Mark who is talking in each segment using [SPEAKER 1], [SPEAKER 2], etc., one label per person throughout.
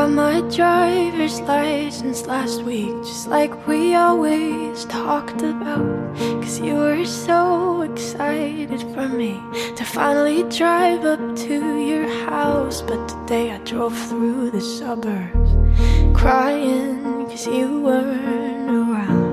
[SPEAKER 1] got my driver's license last week, just like we always talked about. Cause you were so excited for me to finally drive up to your house. But today I drove through the suburbs crying cause you weren't around.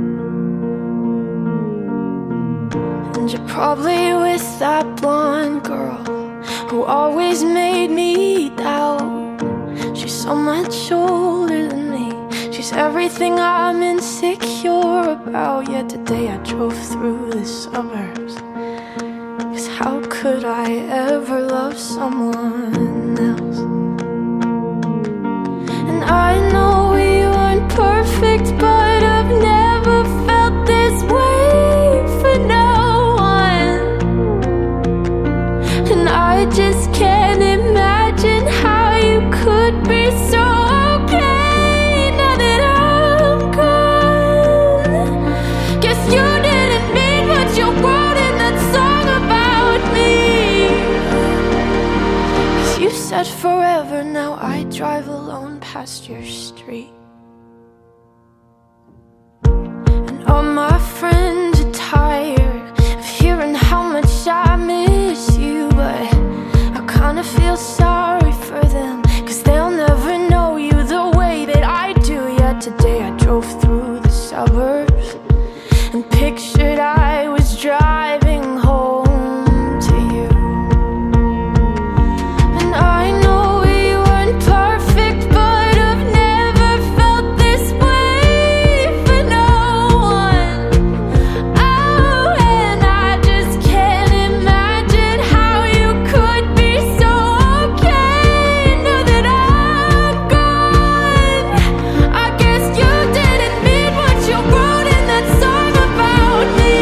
[SPEAKER 1] And you're probably with that blonde girl who always made me doubt. She's so much older than me, she's everything I'm insecure about. Yet today I drove through the suburbs, cause how could I ever love someone else? And I know we weren't perfect, but I've never felt this way for no one. And I just can't imagine how you could be so okay now that I'm gone. Guess you didn't mean what you wrote in that song about me. Cause you said forever, now I drive alone past your street. And all my friends are tired of hearing how much I miss you, but I kinda feel sorry for them, cause they'll never know you the way that I do. Yet today I drove through the suburbs and pictured I was driving home to you. And I know we weren't perfect, but I've never felt this way for no one. Oh, and I just can't imagine how you could be so okay now that I'm gone. I guess you didn't mean what you wrote in that song about me.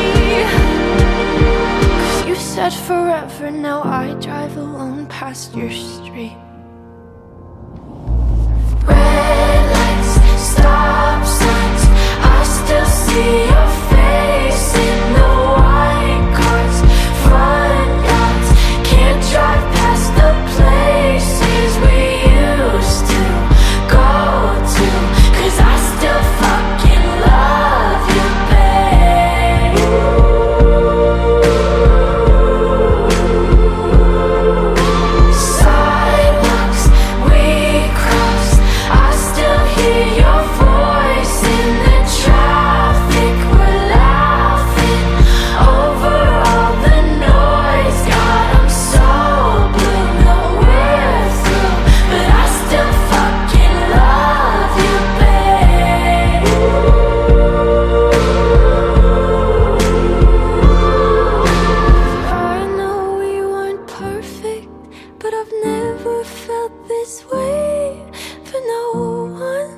[SPEAKER 1] Cause you said forever, now I drive alone past your street. Red lights, stop signs, I still see your face in the white cars, front yards. Can't drive past the places we used to go to, cause I still fucking love you, babe. Sidewalks we crossed, I still hear your voice in the traffic. We're laughing over all the noise. God, I'm so blue, no we're through, but I still fucking love you, babe. I know we weren't perfect, but I've never felt this way for no one.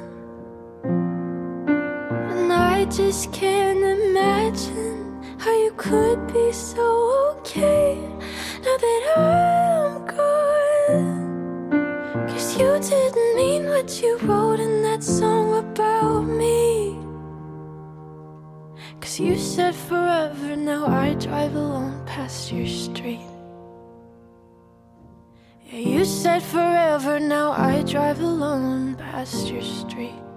[SPEAKER 1] And I just can't imagine how you could be so okay now that I'm gone. Cause you didn't mean what you wrote in that song about me. Cause you said forever, now I drive alone past your street. Yeah, you said forever, now I drive alone past your street.